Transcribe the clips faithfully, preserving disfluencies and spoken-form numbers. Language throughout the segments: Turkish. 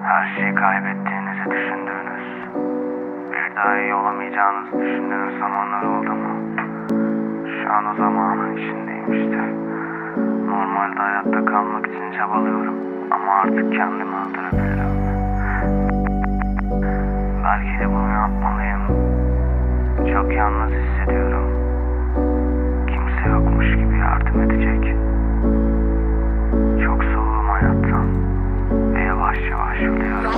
Her şeyi kaybettiğinizi düşündüğünüz, bir daha iyi olamayacağınızı düşündüğünüz zamanlar oldu mu? Şu an o zamanın içindeyim işte. Normalde hayatta kalmak için çabalıyorum ama artık kendimi öldürebilirim. Belki de bunu yapmalıyım. Çok yalnız hissediyorum. Kimse yokmuş gibi yardım edecek. Çok soğuğum hayattan ve yavaş yavaş ölüyorum.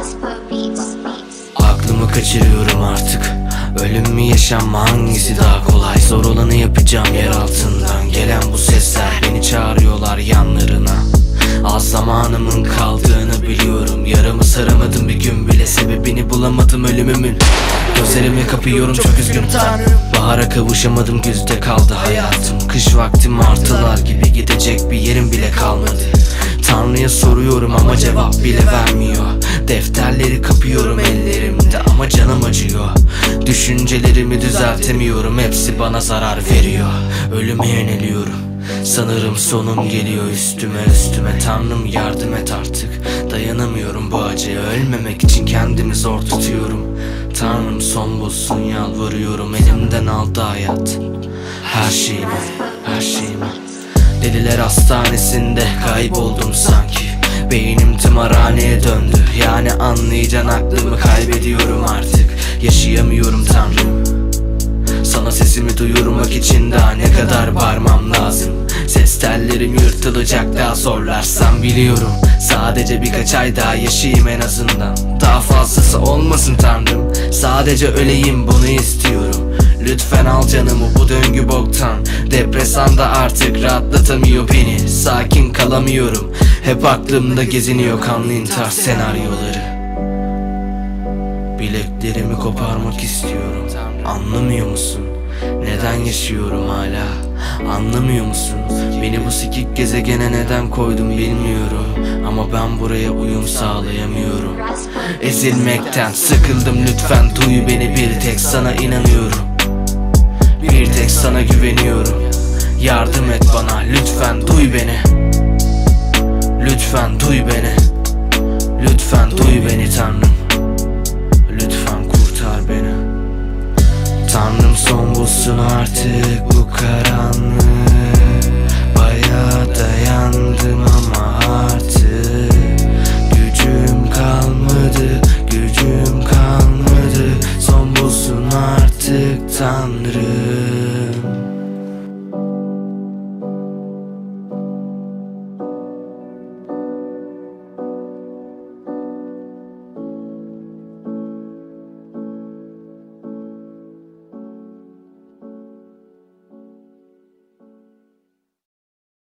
Aklımı kaçırıyorum artık. Ölüm mü yaşam mı, hangisi daha kolay? Zor olanı yapacağım, yer altından gelen bu sesler beni çağırıyorlar yanlarına. Az zamanımın kaldığını biliyorum. Yaramı saramadım bir gün bile, sebebini bulamadım ölümümün. Gözlerimi kapıyorum, çok üzgünüm Tanrım. Bahara kavuşamadım, güzde kaldı hayatım. Kış vakti martılar gibi gidecek bir yerim bile kalmadı. Tanrı'ya soruyorum ama cevap bile vermiyor. Defterleri kapıyorum ellerimde ama canım acıyor. Düşüncelerimi düzeltemiyorum, hepsi bana zarar veriyor. Ölüme yöneliyorum, sanırım sonum geliyor üstüme üstüme. Tanrım yardım et artık, dayanamıyorum bu acıya. Ölmemek için kendimi zor tutuyorum. Tanrım son bulsun yalvarıyorum, elimden aldı hayat her şeyimi, her şeyimi. Deliler hastanesinde kayboldum sanki. Beynim tımarhaneye döndü, yani anlayacaksın aklımı kaybediyorum artık. Yaşayamıyorum Tanrım. Sana sesimi duyurmak için daha ne kadar bağırmam lazım? Ses tellerim yırtılacak daha zorlarsam biliyorum. Sadece birkaç ay daha yaşayayım en azından. Daha fazlası olmasın Tanrım. Sadece öleyim, bunu istiyorum. Lütfen al canımı bu döngü boktan. Depresan da artık rahatlatamıyor beni. Sakin kalamıyorum, hep aklımda geziniyor kanlı intihar senaryoları. Bileklerimi koparmak istiyorum. Anlamıyor musun? Neden yaşıyorum hala? Anlamıyor musun? Beni bu sikik gezegene neden koydun bilmiyorum. Ama ben buraya uyum sağlayamıyorum. Ezilmekten sıkıldım, lütfen duy beni. Bir tek sana inanıyorum, bir tek sana güveniyorum. Yardım et bana, lütfen duy beni. Lütfen duy beni. Lütfen duy beni Tanrım. Lütfen kurtar beni. Tanrım son bulsun artık bu karanlık. Bayağı dayandım ama